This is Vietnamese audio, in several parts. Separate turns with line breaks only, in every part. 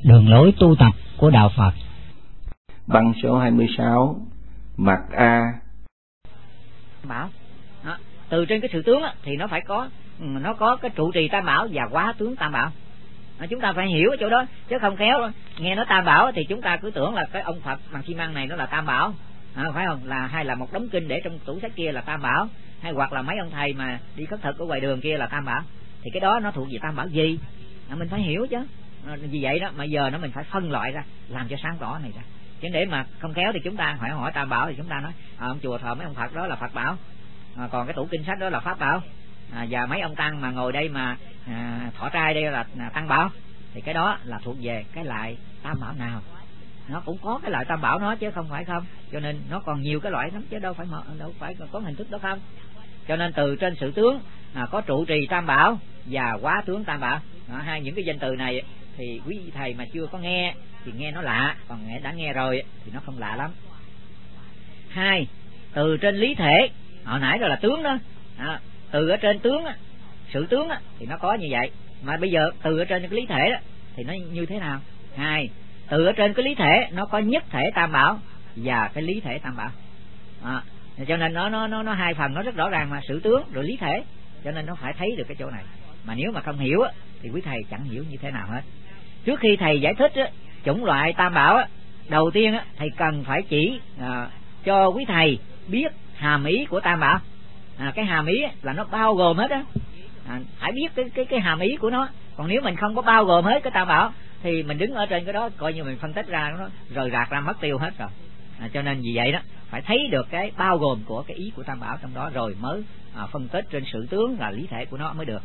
đường lối tu tập của đạo Phật.
Băng số 26, mặt A.
Bảo đó, từ trên cái sự tướng á, thì nó phải có, nó có cái trụ trì tam bảo và quá tướng tam bảo. Chúng ta phải hiểu ở chỗ đó, chứ không khéo nghe nó tam bảo thì chúng ta cứ tưởng là cái ông Phật bằng xi măng này nó là tam bảo, phải không? Là hay là một đống kinh để trong tủ sách kia là tam bảo, hay hoặc là mấy ông thầy mà đi khất thực ở ngoài đường kia là tam bảo. Thì cái đó nó thuộc về tam bảo gì? Mình phải hiểu chứ. Vì vậy đó mà giờ mình phải phân loại ra, làm cho sáng tỏ này ra. Chứ để mà không khéo thì chúng ta hỏi tam bảo thì chúng ta nói ông chùa thờ mấy ông Phật đó là Phật bảo, còn cái tủ kinh sách đó là Pháp bảo, và mấy ông tăng mà ngồi đây mà thọ trai đây là tăng bảo. Thì cái đó là thuộc về cái loại tam bảo nào? Nó cũng có cái loại tam bảo nó chứ không phải không. Cho nên nó còn nhiều cái loại lắm chứ đâu phải có hình thức đó không. Cho nên từ trên sự tướng có trụ trì tam bảo và quá tướng tam bảo. Hai những cái danh từ này thì quý thầy mà chưa có nghe thì nghe nó lạ, còn đã nghe rồi thì nó không lạ lắm. Hai, từ trên lý thể, hồi nãy đó là tướng đó, từ ở trên tướng sự tướng thì nó có như vậy, mà bây giờ từ ở trên cái lý thể đó thì nó như thế nào? Hai, từ ở trên cái lý thể nó có nhất thể tam bảo và cái lý thể tam bảo. Cho nên nó hai phần, nó rất rõ ràng mà, sự tướng rồi lý thể. Cho nên nó phải thấy được cái chỗ này. Mà nếu mà không hiểu thì quý thầy chẳng hiểu như thế nào hết. Trước khi thầy giải thích chủng loại tam bảo, đầu tiên thầy cần phải chỉ cho quý thầy biết hàm ý của tam bảo. Cái hàm ý là nó bao gồm hết á. Phải biết cái hàm ý của nó. Còn nếu mình không có bao gồm hết cái tam bảo thì mình đứng ở trên cái đó coi như mình phân tích ra nó rời rạc ra mất tiêu hết rồi. Cho nên vì vậy đó phải thấy được cái bao gồm của cái ý của tam bảo trong đó rồi mới phân tích trên sự tướng là lý thể của nó mới được.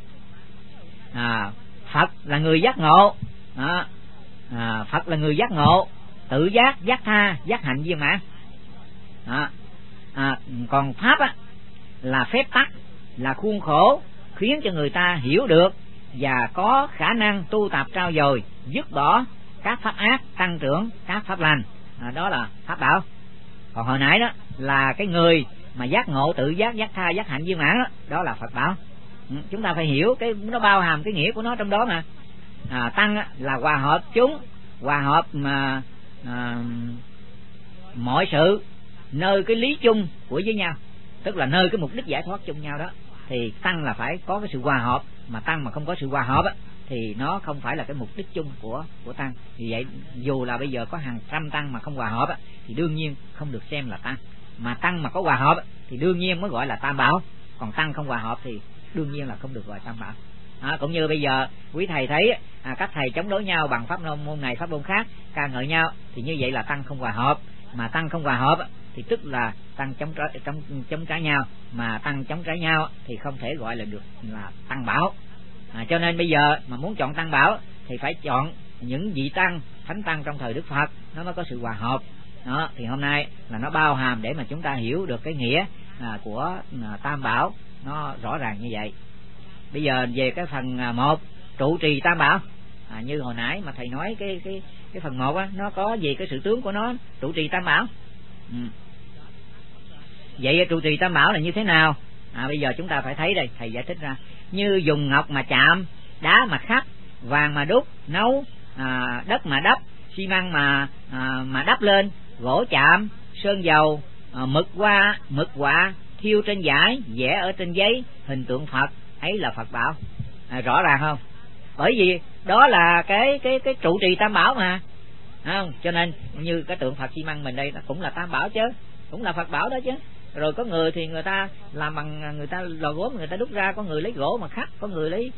Phật là người giác ngộ, Phật là người giác ngộ, tự giác, giác tha, giác hạnh viên mãn. Còn pháp là phép tắc, là khuôn khổ khiến cho người ta hiểu được và có khả năng tu tập trau dồi, dứt bỏ các pháp ác, tăng trưởng các pháp lành. Đó là pháp bảo. Còn hồi nãy đó là cái người mà giác ngộ, tự giác, giác tha, giác hạnh viên mãn đó là Phật bảo. Chúng ta phải hiểu cái nó bao hàm cái nghĩa của nó trong đó mà. Tăng là hòa hợp chúng, hòa hợp mà mọi sự nơi cái lý chung của với nhau, tức là nơi cái mục đích giải thoát chung nhau đó. Thì tăng là phải có cái sự hòa hợp, mà tăng mà không có sự hòa hợp thì nó không phải là cái mục đích chung của tăng. Vì vậy dù là bây giờ có hàng trăm tăng mà không hòa hợp thì đương nhiên không được xem là tăng. Mà tăng mà có hòa hợp thì đương nhiên mới gọi là tam bảo. Còn tăng không hòa hợp thì đương nhiên là không được gọi tam bảo. Cũng như bây giờ quý thầy thấy các thầy chống đối nhau bằng pháp môn này pháp môn khác, ca ngợi nhau, thì như vậy là tăng không hòa hợp. Mà tăng không hòa hợp thì tức là tăng chống trái nhau, mà tăng chống trái nhau thì không thể gọi là được là tăng bảo. Cho nên bây giờ mà muốn chọn tăng bảo thì phải chọn những vị tăng, thánh tăng trong thời Đức Phật, nó mới có sự hòa hợp. Đó, thì hôm nay là nó bao hàm để mà chúng ta hiểu được cái nghĩa của tam bảo nó rõ ràng như vậy. Bây giờ về cái phần 1, trụ trì tam bảo, như hồi nãy mà thầy nói cái phần 1 nó có về cái sự tướng của nó, trụ trì tam bảo. Vậy trụ trì tam bảo là như thế nào? Bây giờ chúng ta phải thấy đây, thầy giải thích ra. Như dùng ngọc mà chạm, đá mà khắc, vàng mà đúc, nấu, đất mà đắp, xi măng mà đắp lên, gỗ chạm, sơn dầu, mực họa, thiêu trên vải, vẽ ở trên giấy, hình tượng Phật, ấy là Phật bảo. Rõ ràng không? Bởi vì đó là cái trụ trì tam bảo mà, không? Cho nên như cái tượng Phật xi măng mình đây nó cũng là tam bảo chứ, cũng là Phật bảo đó chứ. Rồi có người thì người ta làm bằng, người ta lò gốm người ta đúc ra, có người lấy gỗ mà khắc, có người lấy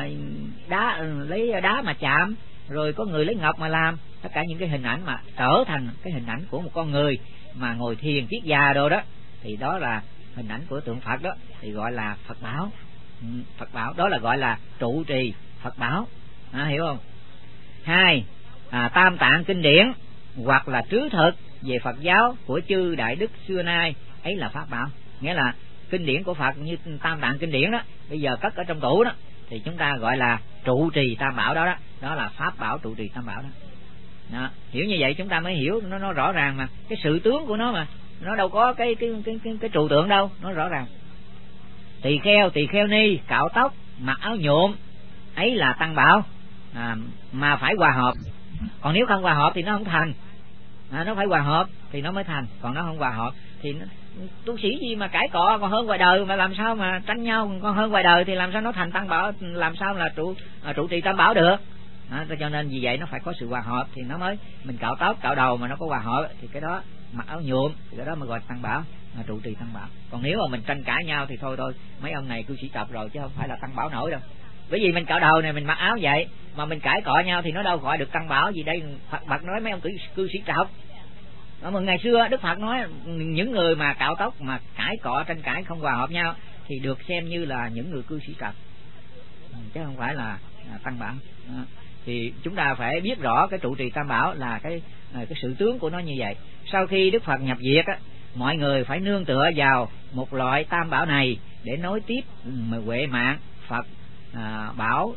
đá mà chạm, rồi có người lấy ngọc mà làm. Tất cả những cái hình ảnh mà trở thành cái hình ảnh của một con người mà ngồi thiền kiết già đồ đó, thì đó là hình ảnh của tượng Phật đó, thì gọi là Phật bảo. Phật bảo đó là gọi là trụ trì Phật bảo, hiểu không? 2, tam tạng kinh điển hoặc là trứ thực về Phật giáo của chư đại đức xưa nay, ấy là pháp bảo. Nghĩa là kinh điển của Phật như tam tạng kinh điển đó, bây giờ cất ở trong tủ đó, thì chúng ta gọi là trụ trì tam bảo đó. Đó là pháp bảo trụ trì tam bảo đó. Hiểu như vậy chúng ta mới hiểu nó rõ ràng mà. Cái sự tướng của nó mà, nó đâu có cái trụ tượng đâu, nó rõ ràng. Tỳ kheo ni cạo tóc, mặc áo nhuộm, ấy là tăng bảo, mà phải hòa hợp. Còn nếu không hòa hợp thì nó không thành. Nó phải hòa hợp thì nó mới thành, còn nó không hòa hợp thì tu sĩ gì mà cãi cọ, còn hơn ngoài đời mà làm sao mà tranh nhau, còn hơn ngoài đời thì làm sao nó thành tăng bảo, làm sao là trụ trì tam bảo được. Cho nên vì vậy nó phải có sự hòa hợp thì nó mới, mình cạo tóc cạo đầu mà nó có hòa hợp thì cái đó, mặc áo nhuộm thì cái đó mới gọi tăng bảo, trụ trì tăng bảo. Còn nếu mà mình tranh cãi nhau thì thôi mấy ông này cư sĩ trọc rồi chứ không phải là tăng bảo nổi đâu. Bởi vì mình cạo đầu này, mình mặc áo vậy mà mình cãi cọ nhau thì nó đâu gọi được tăng bảo gì. Đây Phật nói mấy ông cư sĩ trọc. Mà ngày xưa Đức Phật nói những người mà cạo tóc mà cãi cọ tranh cãi không hòa hợp nhau thì được xem như là những người cư sĩ trọc, chứ không phải là tăng bảo. Thì chúng ta phải biết rõ cái trụ trì tam bảo là cái sự tướng của nó như vậy. Sau khi Đức Phật nhập diệt á, mọi người phải nương tựa vào một loại tam bảo này để nối tiếp huệ mạng Phật bảo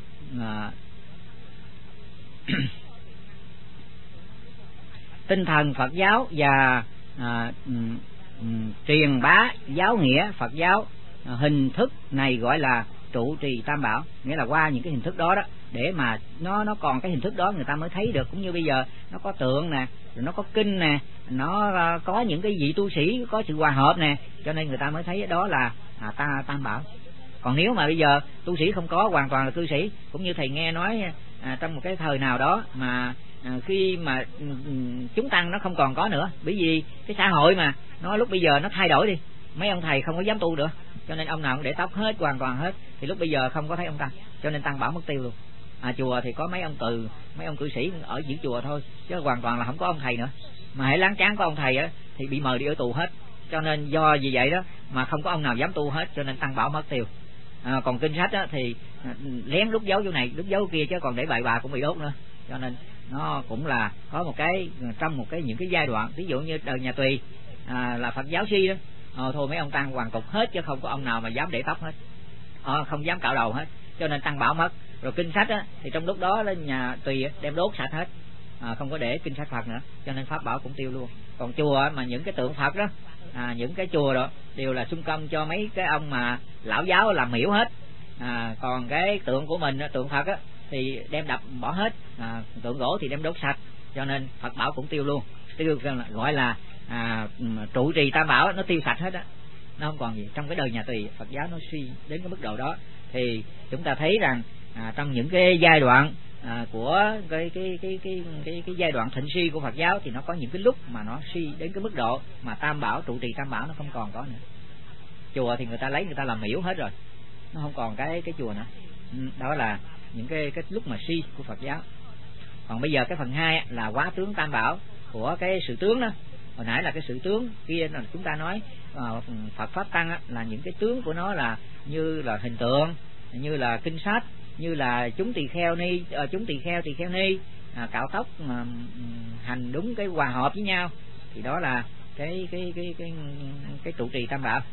tinh thần Phật giáo và truyền bá giáo nghĩa Phật giáo. Hình thức này gọi là trụ trì tam bảo, nghĩa là qua những cái hình thức đó đó để mà nó còn cái hình thức đó người ta mới thấy được. Cũng như bây giờ nó có tượng nè, rồi nó có kinh nè, nó có những cái vị tu sĩ có sự hòa hợp nè, cho nên người ta mới thấy đó là tam bảo. Còn nếu mà bây giờ tu sĩ không có, hoàn toàn là cư sĩ, cũng như thầy nghe nói trong một cái thời nào đó mà khi mà chúng tăng nó không còn có nữa, bởi vì cái xã hội mà nó lúc bây giờ nó thay đổi đi, mấy ông thầy không có dám tu nữa, cho nên ông nào cũng để tóc hết, hoàn toàn hết, thì lúc bây giờ không có thấy ông tăng, cho nên tăng bảo mất tiêu luôn. Chùa thì có mấy ông cư sĩ ở giữa chùa thôi, chứ hoàn toàn là không có ông thầy nữa. Mà hễ láng cháng có ông thầy á thì bị mời đi ở tù hết, cho nên do vì vậy đó mà không có ông nào dám tu hết, cho nên tăng bảo mất tiêu. Còn kinh sách á thì lén đút dấu chỗ này đút dấu kia, chứ còn để bậy bà cũng bị đốt nữa. Cho nên nó cũng là có một cái, trong một cái những cái giai đoạn, ví dụ như đời nhà Tùy là Phật giáo Si đó, thôi mấy ông tăng hoàn tục hết, chứ không có ông nào mà dám để tóc hết, không dám cạo đầu hết, cho nên tăng bảo mất. Rồi kinh sách á thì trong lúc đó lên nhà Tùy đem đốt sạch hết, không có để kinh sách Phật nữa, cho nên pháp bảo cũng tiêu luôn. Còn chùa mà những cái tượng Phật đó, những cái chùa đó đều là xung công cho mấy cái ông mà lão giáo làm miễu hết. Còn cái tượng của mình, tượng Phật á thì đem đập bỏ hết, tượng gỗ thì đem đốt sạch, cho nên Phật bảo cũng tiêu luôn. Tiêu gọi là trụ trì tam bảo nó tiêu sạch hết á, nó không còn gì. Trong cái đời nhà Tùy Phật giáo nó suy đến cái mức độ đó, thì chúng ta thấy rằng trong những cái giai đoạn của cái giai đoạn thịnh suy của Phật giáo thì nó có những cái lúc mà nó suy đến cái mức độ mà tam bảo, trụ trì tam bảo nó không còn có nữa. Chùa thì người ta lấy, người ta làm miễu hết rồi, nó không còn cái chùa nữa. Đó là những cái lúc mà suy của Phật giáo. Còn bây giờ cái phần 2 là quá tướng tam bảo của cái sự tướng đó. Hồi nãy là cái sự tướng kia là chúng ta nói Phật pháp tăng là những cái tướng của nó là như là hình tượng, như là kinh sách, như là chúng tỳ kheo ni, tỳ kheo ni cạo tóc mà hành đúng cái hòa hợp với nhau, thì đó là cái trụ trì tam bảo.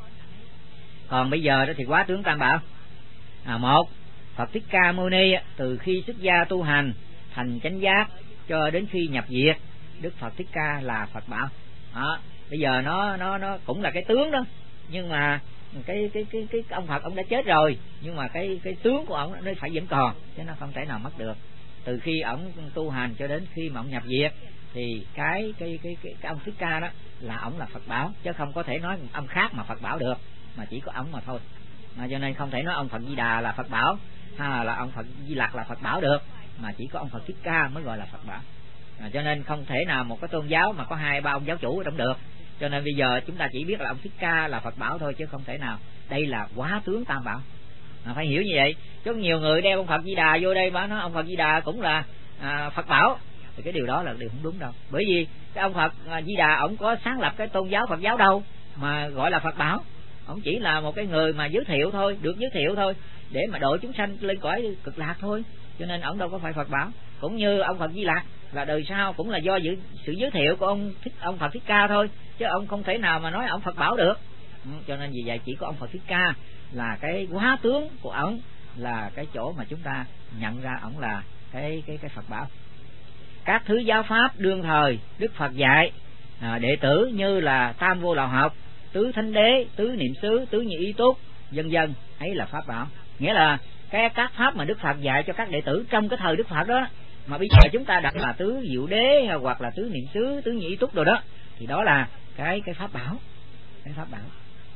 Còn bây giờ đó thì quá tướng tam bảo. Một, Phật Thích Ca Mâu Ni từ khi xuất gia tu hành thành chánh giác cho đến khi nhập diệt, Đức Phật Thích Ca là Phật bảo. Bây giờ nó cũng là cái tướng đó, nhưng mà cái ông Phật ông đã chết rồi, nhưng mà cái tướng của ông nó phải vẫn còn, chứ nó không thể nào mất được. Từ khi ông tu hành cho đến khi mà ông nhập diệt thì cái ông Thích Ca đó là ông là Phật bảo, chứ không có thể nói ông khác mà Phật bảo được, mà chỉ có ông mà thôi. Cho nên không thể nói ông Phật Di Đà là Phật bảo, hay là ông Phật Di Lặc là Phật bảo được, mà chỉ có ông Phật Thích Ca mới gọi là Phật bảo. Cho nên không thể nào một cái tôn giáo mà có 2-3 ông giáo chủ ở trong được. Cho nên bây giờ chúng ta chỉ biết là ông Thích Ca là Phật bảo thôi, chứ không thể nào. Đây là quá tướng tam bảo, phải hiểu như vậy. Chứ nhiều người đeo ông Phật Di Đà vô đây mà nói ông Phật Di Đà cũng là Phật bảo, thì cái điều đó là điều không đúng đâu. Bởi vì cái ông Phật Di Đà ông có sáng lập cái tôn giáo Phật giáo đâu mà gọi là Phật bảo. Ông chỉ là một cái người mà giới thiệu thôi, được giới thiệu thôi, để mà độ chúng sanh lên cõi cực lạc thôi, cho nên ông đâu có phải Phật bảo. Cũng như ông Phật Di Lặc là đời sau cũng là do sự giới thiệu của ông Phật Thích Ca thôi, chứ ông không thể nào mà nói ông Phật bảo được. Cho nên vì vậy chỉ có ông Phật Thích Ca là cái hóa tướng của ông, là cái chỗ mà chúng ta nhận ra ông là cái Phật bảo. Các thứ giáo pháp đương thời Đức Phật dạy đệ tử như là Tam Vô Lậu Học, Tứ Thánh Đế, Tứ Niệm Xứ, Tứ Nhị Y Túc, vân vân, ấy là pháp bảo. Nghĩa là các pháp mà Đức Phật dạy cho các đệ tử trong cái thời Đức Phật đó mà bây giờ chúng ta đặt là tứ diệu đế hoặc là tứ niệm xứ, tứ nhị túc rồi đó, thì đó là cái pháp bảo, cái pháp bảo.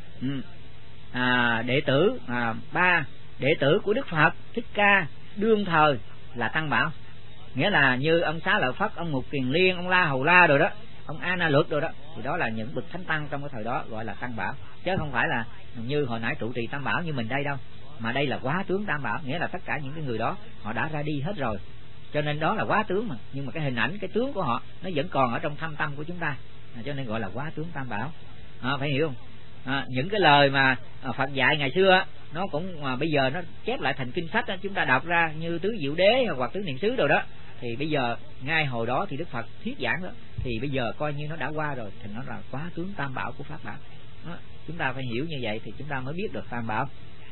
Đệ tử ba đệ tử của Đức Phật Thích Ca đương thời là tăng bảo, nghĩa là như ông Xá Lợi Phất, ông Mục Kiền Liên, ông La Hầu La rồi đó, ông A Na Luật rồi đó, thì đó là những bậc thánh tăng trong cái thời đó, gọi là tăng bảo, chứ không phải là như hồi nãy trụ trì tam bảo như mình đây đâu, mà đây là quá tướng tam bảo, nghĩa là tất cả những cái người đó họ đã ra đi hết rồi, cho nên đó là quá tướng mà, nhưng mà cái hình ảnh, cái tướng của họ nó vẫn còn ở trong thâm tâm của chúng ta, cho nên gọi là quá tướng tam bảo. Phải hiểu không? Những cái lời mà Phật dạy ngày xưa nó cũng bây giờ nó chép lại thành kinh sách đó, chúng ta đọc ra như tứ diệu đế hoặc tứ niệm xứ rồi đó, thì bây giờ ngay hồi đó thì Đức Phật thuyết giảng đó, thì bây giờ coi như nó đã qua rồi, thì nó là quá tướng tam bảo của pháp bảo đó. Chúng ta phải hiểu như vậy thì chúng ta mới biết được tam bảo.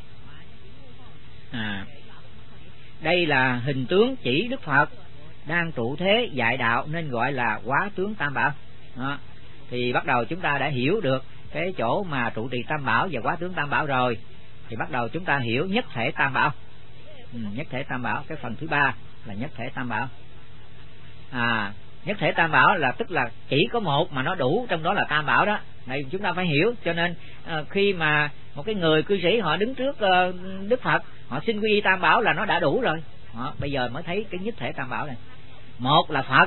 Đây là hình tướng chỉ Đức Phật đang trụ thế dạy đạo nên gọi là quá tướng tam bảo đó. Thì bắt đầu chúng ta đã hiểu được cái chỗ mà trụ trì tam bảo và quá tướng tam bảo rồi, thì bắt đầu chúng ta hiểu nhất thể tam bảo. Nhất thể tam bảo, cái phần thứ ba là nhất thể tam bảo. Nhất thể tam bảo là tức là chỉ có một mà nó đủ, trong đó là tam bảo đó. Này chúng ta phải hiểu, cho nên khi mà một cái người cư sĩ họ đứng trước Đức Phật, họ xin quy y tam bảo là nó đã đủ rồi. Bây giờ mới thấy cái nhất thể tam bảo này. Một là Phật.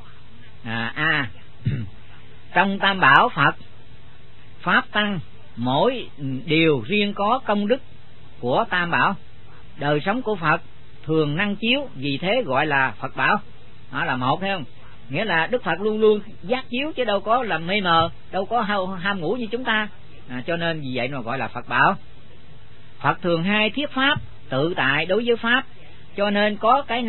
Trong tam bảo Phật, pháp tăng mỗi điều riêng có công đức của tam bảo. Đời sống của Phật thường năng chiếu, vì thế gọi là Phật bảo. Đó là một, thấy không? Nghĩa là Đức Phật luôn luôn giác chiếu chứ đâu có làm mê mờ, đâu có ham ngủ như chúng ta. Cho nên vì vậy mà gọi là Phật bảo. Phật thường hay thuyết pháp tự tại đối với pháp, cho nên có cái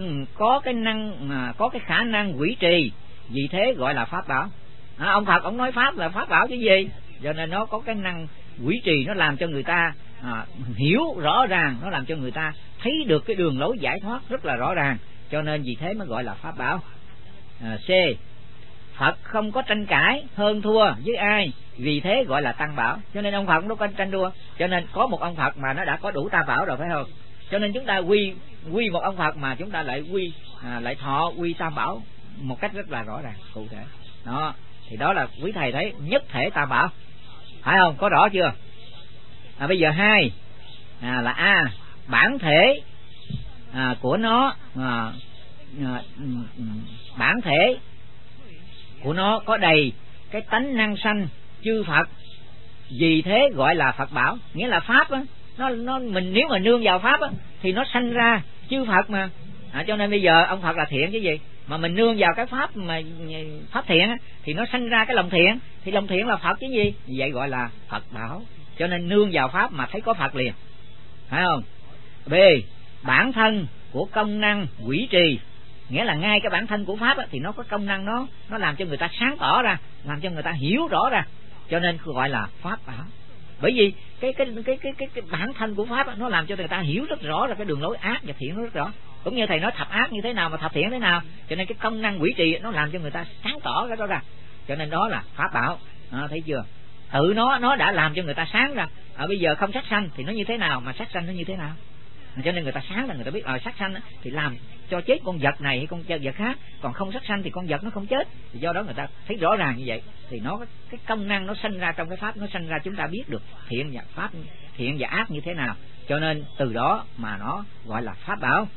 khả năng quỷ trì, vì thế gọi là pháp bảo. Ông Phật ông nói pháp là pháp bảo chứ gì, cho nên nó có cái năng quỷ trì, nó làm cho người ta hiểu rõ ràng, nó làm cho người ta thấy được cái đường lối giải thoát rất là rõ ràng, cho nên vì thế mới gọi là pháp bảo. C. Phật không có tranh cãi hơn thua với ai, vì thế gọi là tăng bảo. Cho nên ông Phật không có tranh đua, cho nên có một ông Phật mà nó đã có đủ tam bảo rồi, phải không? Cho nên chúng ta quy một ông Phật mà chúng ta lại lại thọ quy tam bảo một cách rất là rõ ràng cụ thể đó. Thì đó là quý thầy thấy nhất thể tam bảo, phải không? Có rõ chưa? Bây giờ hai là bản thể của nó, bản thể của nó có đầy cái tánh năng sanh chư Phật, vì thế gọi là Phật bảo. Nghĩa là pháp á, nó mình nếu mà nương vào pháp á, thì nó sanh ra chư Phật mà. Cho nên bây giờ ông Phật là thiện chứ gì, mà mình nương vào cái pháp mà pháp thiện á, thì nó sanh ra cái lòng thiện, thì lòng thiện là Phật chứ gì, vậy gọi là Phật bảo. Cho nên nương vào pháp mà thấy có Phật liền, phải không? B. Bản thân của công năng quỷ trì, nghĩa là ngay cái bản thân của pháp á, thì nó có công năng, nó làm cho người ta sáng tỏ ra, làm cho người ta hiểu rõ ra, cho nên gọi là pháp bảo. Bởi vì cái bản thân của pháp á, nó làm cho người ta hiểu rất rõ là cái đường lối ác và thiện nó rất rõ, cũng như thầy nói thập ác như thế nào mà thập thiện thế nào, cho nên cái công năng quỷ trì nó làm cho người ta sáng tỏ cái đó ra, cho nên đó là pháp bảo. Thấy chưa? Tự nó đã làm cho người ta sáng ra. Bây giờ không sát sanh thì nó như thế nào, mà sát sanh nó như thế nào, cho nên người ta sáng là người ta biết sát sanh thì làm cho chết con vật này hay con vật khác, còn không sát sanh thì con vật nó không chết, thì do đó người ta thấy rõ ràng như vậy, thì nó cái công năng nó sanh ra trong cái pháp, nó sanh ra chúng ta biết được thiện và pháp, thiện và ác như thế nào, cho nên từ đó mà nó gọi là pháp bảo.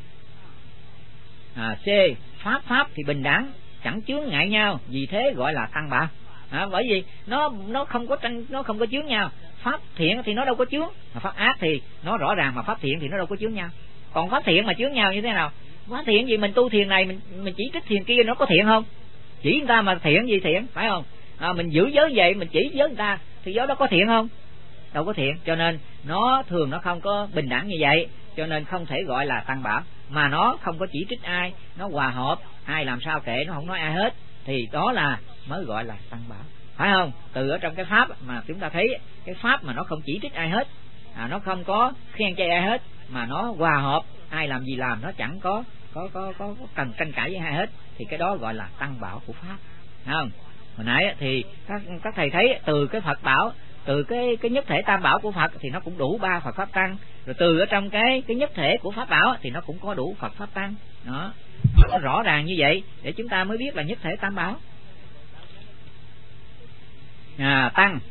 C. Pháp thì bình đẳng, chẳng chướng ngại nhau, vì thế gọi là tăng bảo. Bởi vì nó không có tranh, nó không có chướng nhau. Pháp thiện thì nó đâu có chướng, mà pháp ác thì nó rõ ràng, mà pháp thiện thì nó đâu có chướng nhau. Còn pháp thiện mà chướng nhau như thế nào? Pháp thiện gì mình tu thiền này, mình chỉ trích thiền kia, nó có thiện không? Chỉ người ta mà thiện gì thiện, phải không? Mình giữ giới vậy, mình chỉ giới người ta thì do đó có thiện không? Đâu có thiện. Cho nên nó thường nó không có bình đẳng như vậy, cho nên không thể gọi là tăng bảo. Mà nó không có chỉ trích ai, nó hòa hợp, ai làm sao kệ, nó không nói ai hết, thì đó là mới gọi là tăng bảo, phải không? Từ ở trong cái pháp mà chúng ta thấy cái pháp mà nó không chỉ trích ai hết, nó không có khen chê ai hết, mà nó hòa hợp, ai làm gì làm, nó chẳng có cần tranh cãi với ai hết, thì cái đó gọi là tăng bảo của pháp, phải không? Hồi nãy thì các thầy thấy từ cái Phật bảo từ cái nhất thể tam bảo của Phật thì nó cũng đủ 3 Phật pháp tăng, rồi từ ở trong cái nhất thể của pháp bảo thì nó cũng có đủ Phật pháp tăng. Đó, nó rõ ràng như vậy để chúng ta mới biết là nhất thể tam bảo. Tăng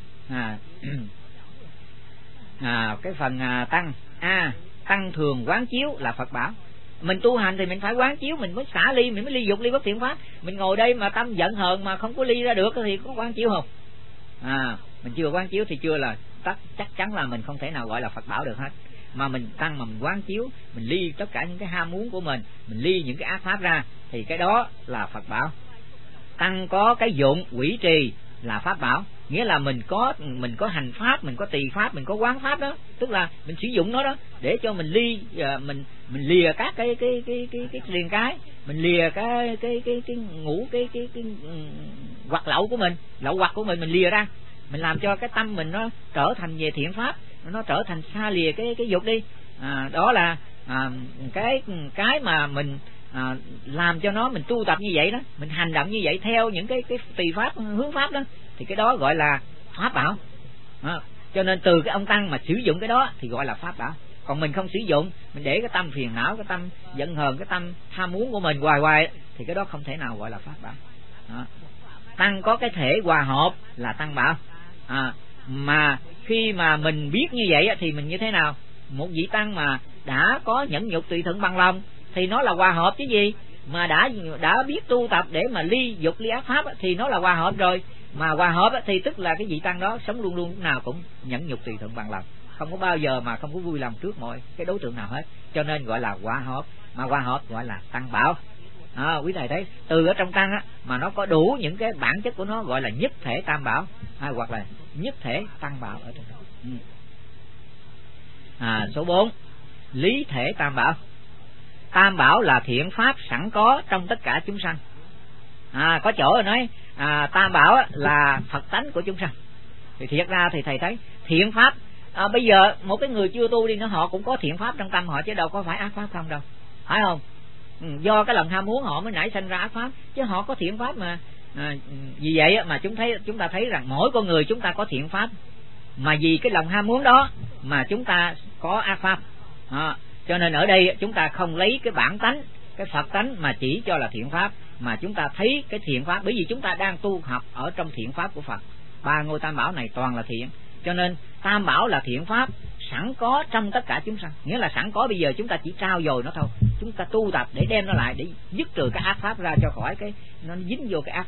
cái phần tăng tăng thường quán chiếu là Phật bảo. Mình tu hành thì mình phải quán chiếu, mình mới xả ly, mình mới ly dục ly bất thiện pháp. Mình ngồi đây mà tâm giận hờn mà không có ly ra được thì có quán chiếu không? Mình chưa quán chiếu thì chưa là chắc chắn là mình không thể nào gọi là Phật bảo được hết. Mà mình tăng mà mình quán chiếu, mình ly tất cả những cái ham muốn của mình ly những cái ác pháp ra thì cái đó là Phật bảo. Tăng có cái dụng quỷ trì là pháp bảo, nghĩa là mình có hành pháp, mình có tỳ pháp, mình có quán pháp đó, tức là mình sử dụng nó đó để cho mình ly, mình lìa các cái liền cái, mình lìa cái ngũ cái hoặc lậu của mình, lậu hoặc của mình lìa ra, mình làm cho cái tâm mình nó trở thành về thiện pháp, nó trở thành xa lìa cái dục đi. Đó là cái mà mình làm cho nó, mình tu tập như vậy đó, mình hành động như vậy theo những cái tỳ pháp, hướng pháp đó, thì cái đó gọi là pháp bảo. Cho nên từ cái ông tăng mà sử dụng cái đó thì gọi là pháp bảo. Còn mình không sử dụng, mình để cái tâm phiền não, cái tâm giận hờn, cái tâm tham muốn của mình hoài thì cái đó không thể nào gọi là pháp bảo. Tăng có cái thể hòa hợp là tăng bảo. Mà khi mà mình biết như vậy thì mình như thế nào? Một vị tăng mà đã có nhẫn nhục tùy thuận bằng lòng thì nó là hòa hợp chứ gì. Mà đã biết tu tập để mà ly dục ly ác pháp thì nó là hòa hợp rồi. Mà hòa hợp thì tức là cái vị tăng đó sống luôn luôn lúc nào cũng nhẫn nhục tùy thuận bằng lòng, không có bao giờ mà không có vui lòng trước mọi cái đối tượng nào hết, cho nên gọi là hòa hợp. Mà hòa hợp gọi là tăng bảo. Quý thầy thấy từ ở trong tăng mà nó có đủ những cái bản chất của nó, gọi là nhất thể tam bảo, hoặc là nhất thể tăng bảo ở trong đó. Số 4 lý thể tam bảo. Tam bảo là thiện pháp sẵn có trong tất cả chúng sanh. Có chỗ rồi nói tam bảo là Phật tánh của chúng sanh. Thì thiệt ra thì thầy thấy thiện pháp, bây giờ một cái người chưa tu đi nữa, họ cũng có thiện pháp trong tâm họ chứ đâu có phải ác pháp không đâu, phải không? Do cái lòng ham muốn họ mới nảy sinh ra ác pháp, chứ họ có thiện pháp mà. Vì vậy mà chúng ta thấy rằng mỗi con người chúng ta có thiện pháp, mà vì cái lòng ham muốn đó mà chúng ta có ác pháp. Cho nên ở đây chúng ta không lấy cái bản tánh, cái Phật tánh mà chỉ cho là thiện pháp, mà chúng ta thấy cái thiện pháp, bởi vì chúng ta đang tu học ở trong thiện pháp của Phật. 3 ngôi tam bảo này toàn là thiện, cho nên tam bảo là thiện pháp sẵn có trong tất cả chúng sanh. Nghĩa là sẵn có, bây giờ chúng ta chỉ trao dồi nó thôi, chúng ta tu tập để đem nó lại, để dứt trừ cái ác pháp ra cho khỏi cái nó dính vô cái ác,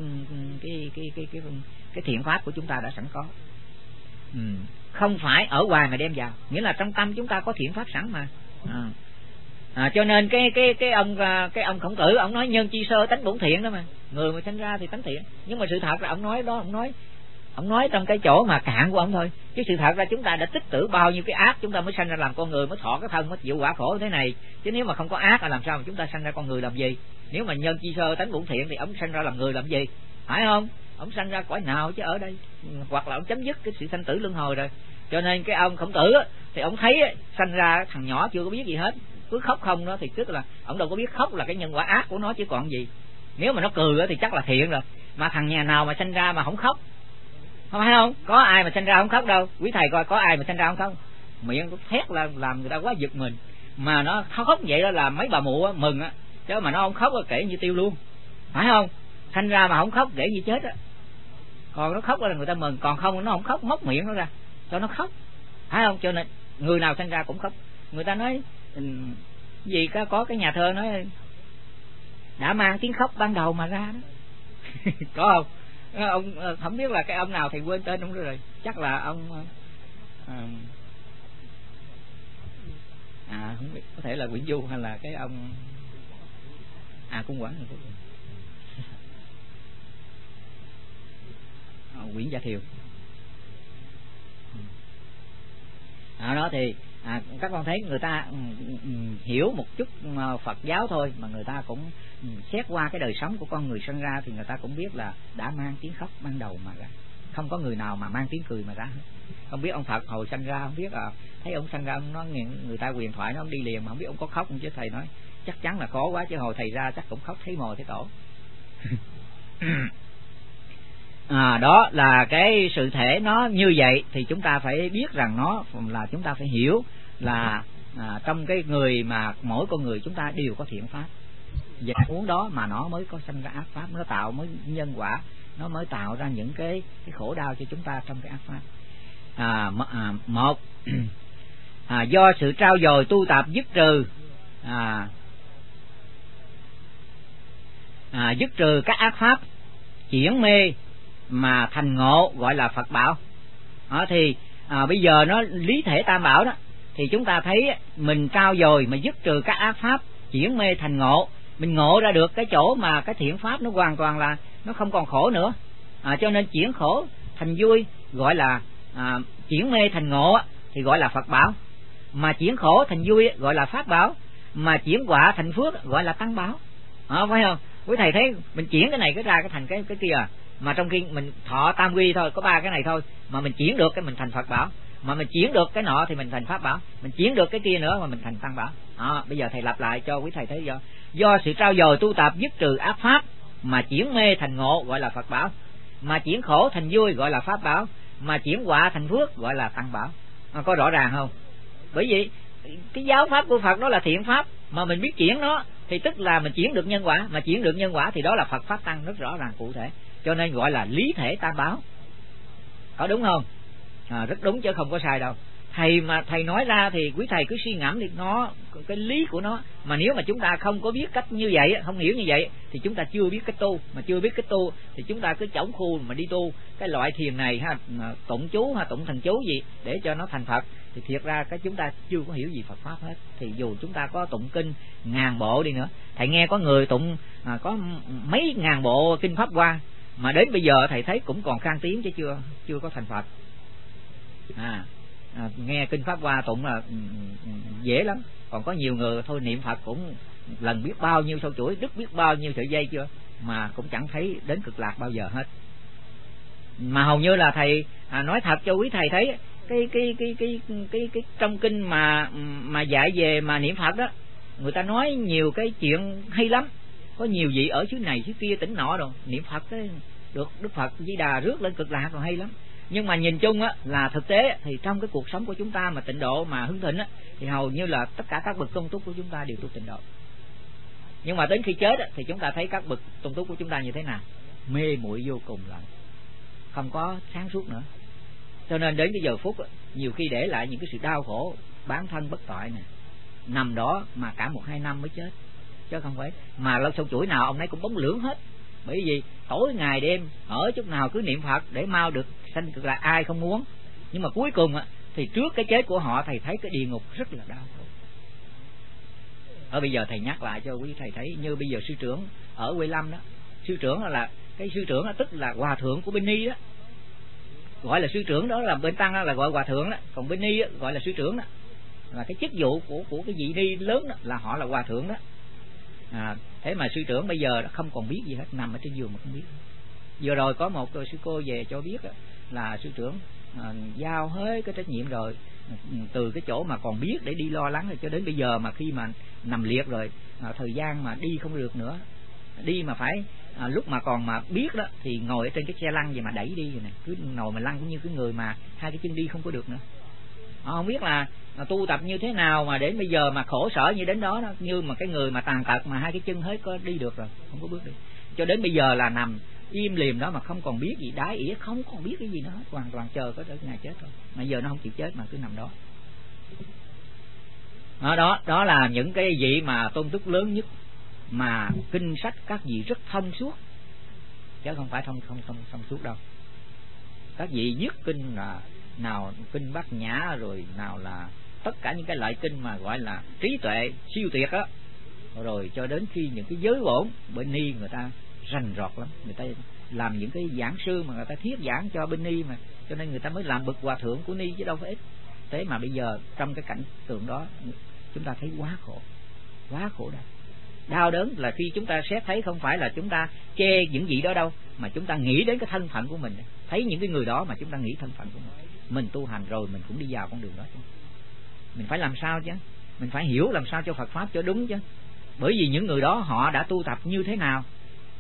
cái thiện pháp của chúng ta đã sẵn có. Không phải ở ngoài mà đem vào, nghĩa là trong tâm chúng ta có thiện pháp sẵn mà. Cho nên cái ông Khổng Tử, ông nói nhân chi sơ tánh bổn thiện đó mà, người mà sinh ra thì tánh thiện. Nhưng mà sự thật là ông nói đó, ông nói trong cái chỗ mà cạn của ông thôi, chứ sự thật ra chúng ta đã tích trữ bao nhiêu cái ác, chúng ta mới sanh ra làm con người, mới thọ cái thân, mới chịu quả khổ thế này. Chứ nếu mà không có ác là làm sao mà chúng ta sanh ra con người làm gì? Nếu mà nhân chi sơ tánh bổn thiện thì ông sanh ra làm người làm gì, phải không? Ông sanh ra cõi nào chứ ở đây, hoặc là ông chấm dứt cái sự sanh tử luân hồi rồi. Cho nên cái ông Khổng Tử thì ông thấy sanh ra thằng nhỏ chưa có biết gì hết, cứ khóc không đó, thì tức là ông đâu có biết khóc là cái nhân quả ác của nó chứ còn gì. Nếu mà nó cười thì chắc là thiện rồi. Mà thằng nhà nào mà sanh ra mà không khóc, không phải không? Có ai mà sanh ra không khóc đâu. Quý thầy coi có ai mà sanh ra không khóc? Miệng cũng thét là làm người ta quá giật mình. Mà nó khóc vậy đó là mấy bà mụ mừng chứ mà nó không khóc kể như tiêu luôn, phải không? Sanh ra mà không khóc kể như chết còn nó khóc là người ta mừng, còn không nó không khóc, móc miệng nó ra cho nó khóc, phải không? Cho nên người nào sanh ra cũng khóc. Người ta nói gì có cái nhà thơ nói đã mang tiếng khóc ban đầu mà ra đó. Có không? Ông không biết là cái ông nào thì quên tên ông rồi, chắc là ông không biết, có thể là Nguyễn Du hay là cái ông Cung Quảng, Nguyễn Gia Thiều. Đó thì các con thấy người ta hiểu một chút Phật giáo thôi mà người ta cũng xét qua cái đời sống của con người sinh ra thì người ta cũng biết là đã mang tiếng khóc ban đầu mà ra, không có người nào mà mang tiếng cười mà ra hết. Không biết ông Phật hồi sanh ra, không biết thấy ông sanh ra ông nói người ta huyền thoại nó ông đi liền mà không biết ông có khóc không, chứ thầy nói chắc chắn là có quá, chứ hồi thầy ra chắc cũng khóc thấy mồ thấy tổ. Đó là cái sự thể nó như vậy, thì chúng ta phải biết rằng nó là chúng ta phải hiểu là trong cái người mà mỗi con người chúng ta đều có thiện pháp, và uống đó mà nó mới có sanh ra ác pháp, nó tạo mới nhân quả, nó mới tạo ra những cái khổ đau cho chúng ta trong cái ác pháp. Một do sự trau dồi tu tập dứt trừ các ác pháp, chuyển mê mà thành ngộ, gọi là Phật bảo. Thì bây giờ nó lý thể tam bảo đó, thì chúng ta thấy mình trau dồi mà dứt trừ các ác pháp, chuyển mê thành ngộ, mình ngộ ra được cái chỗ mà cái thiện pháp nó hoàn toàn là nó không còn khổ nữa. Cho nên chuyển khổ thành vui gọi là chuyển mê thành ngộ thì gọi là Phật bảo, mà chuyển khổ thành vui gọi là Pháp bảo, mà chuyển họa thành phước gọi là Tăng bảo. Phải không? Quý thầy thấy mình chuyển cái này cái ra cái thành cái kia, mà trong khi mình thọ tam quy thôi, có ba cái này thôi, mà mình chuyển được cái mình thành Phật bảo, mà mình chuyển được cái nọ thì mình thành Pháp bảo, mình chuyển được cái kia nữa mà mình thành Tăng bảo. Bây giờ thầy lặp lại cho quý thầy thấy, do sự trau dồi tu tập dứt trừ ác pháp mà chuyển mê thành ngộ gọi là Phật bảo, mà chuyển khổ thành vui gọi là Pháp bảo, mà chuyển họa thành phước gọi là Tăng bảo. Có rõ ràng không? Bởi vì cái giáo pháp của Phật đó là thiện pháp, mà mình biết chuyển nó thì tức là mình chuyển được nhân quả, mà chuyển được nhân quả thì đó là Phật Pháp Tăng, rất rõ ràng cụ thể, cho nên gọi là lý thể tam bảo. Có đúng không? Rất đúng chứ không có sai đâu. Thầy mà thầy nói ra thì quý thầy cứ suy ngẫm thì nó cái lý của nó, mà nếu mà chúng ta không có biết cách như vậy, không hiểu như vậy thì chúng ta chưa biết cách tu, mà chưa biết cách tu thì chúng ta cứ chổng khu mà đi tu cái loại thiền này tụng chú tụng thần chú gì để cho nó thành Phật, thì thiệt ra cái chúng ta chưa có hiểu gì Phật pháp hết. Thì dù chúng ta có tụng kinh ngàn bộ đi nữa, thầy nghe có người tụng có mấy ngàn bộ kinh Pháp Hoa, mà đến bây giờ thầy thấy cũng còn khang tiếng chứ chưa có thành Phật. Nghe kinh Pháp Hoa tụng là dễ lắm, còn có nhiều người thôi niệm Phật cũng lần biết bao nhiêu sâu chuỗi, đứt biết bao nhiêu sợi dây chưa, mà cũng chẳng thấy đến cực lạc bao giờ hết. Mà hầu như là thầy nói thật cho quý thầy thấy, cái trong kinh mà dạy về mà niệm Phật đó, người ta nói nhiều cái chuyện hay lắm, có nhiều vị ở xứ này xứ kia tỉnh nọ rồi niệm Phật cái được Đức Phật Di Đà rước lên cực lạc rồi, hay lắm. Nhưng mà nhìn chung là thực tế thì trong cái cuộc sống của chúng ta mà tịnh độ mà hưng thịnh thì hầu như là tất cả các bậc tôn túc của chúng ta đều tu tịnh độ. Nhưng mà đến khi chết thì chúng ta thấy các bậc tôn túc của chúng ta như thế nào? Mê muội vô cùng lận, không có sáng suốt nữa. Cho nên đến cái giờ phút nhiều khi để lại những cái sự đau khổ, bán thân bất tội nè, nằm đó mà cả 1-2 năm mới chết, chứ không phải mà lâu sâu chuỗi nào ông ấy cũng bóng lưỡng hết. Bởi vì tối ngày đêm ở chút nào cứ niệm Phật để mau được sanh cực lạc, ai không muốn. Nhưng mà cuối cùng thì trước cái chết của họ thầy thấy cái địa ngục rất là đau khổ. Bây giờ thầy nhắc lại cho quý thầy thấy, như bây giờ sư trưởng ở Huệ Lâm đó, sư trưởng là cái sư trưởng đó, tức là hòa thượng của Bên Ni đó, gọi là sư trưởng, đó là bên Tăng đó là gọi hòa thượng đó, còn Bên Ni gọi là sư trưởng đó, là cái chức vụ của cái vị Ni lớn đó, là họ là hòa thượng đó. Thế mà sư trưởng bây giờ không còn biết gì hết, nằm ở trên giường mà không biết. Vừa rồi có một sư cô về cho biết là sư trưởng giao hết cái trách nhiệm rồi, từ cái chỗ mà còn biết để đi lo lắng rồi cho đến bây giờ mà khi mà nằm liệt rồi, thời gian mà đi không được nữa, đi mà phải lúc mà còn mà biết đó thì ngồi ở trên cái xe lăn vậy mà đẩy đi rồi nè, cứ ngồi mà lăn cũng như cái người mà hai cái chân đi không có được nữa. Họ không biết là tu tập như thế nào mà đến bây giờ mà khổ sở như đến đó, như mà cái người mà tàn tật mà hai cái chân hết có đi được rồi, không có bước đi, cho đến bây giờ là nằm im lìm đó mà không còn biết gì, đái ỉa không còn biết cái gì nữa hết, hoàn toàn chờ có tới ngày chết thôi. Mà giờ nó không chịu chết mà cứ nằm đó. Đó là những cái vị mà tôn túc lớn nhất mà kinh sách các vị rất thông suốt, chứ không phải không suốt đâu. Các vị viết kinh là nào kinh Bát Nhã, rồi nào là tất cả những cái loại kinh mà gọi là trí tuệ siêu tuyệt á, rồi cho đến khi những cái giới bổn Bên Ni người ta rành rọt lắm, người ta làm những cái giảng sư mà người ta thuyết giảng cho Bên Ni mà, cho nên người ta mới làm bậc hòa thượng của Ni chứ đâu phải ít. Thế mà bây giờ trong cái cảnh tượng đó chúng ta thấy quá khổ đau đớn, là khi chúng ta xét thấy không phải là chúng ta chê những gì đó đâu, mà chúng ta nghĩ đến cái thân phận của mình, thấy những cái người đó mà chúng ta nghĩ thân phận của mình tu hành rồi mình cũng đi vào con đường đó chứ. Mình phải làm sao chứ, mình phải hiểu làm sao cho Phật pháp cho đúng chứ. Bởi vì những người đó họ đã tu tập như thế nào,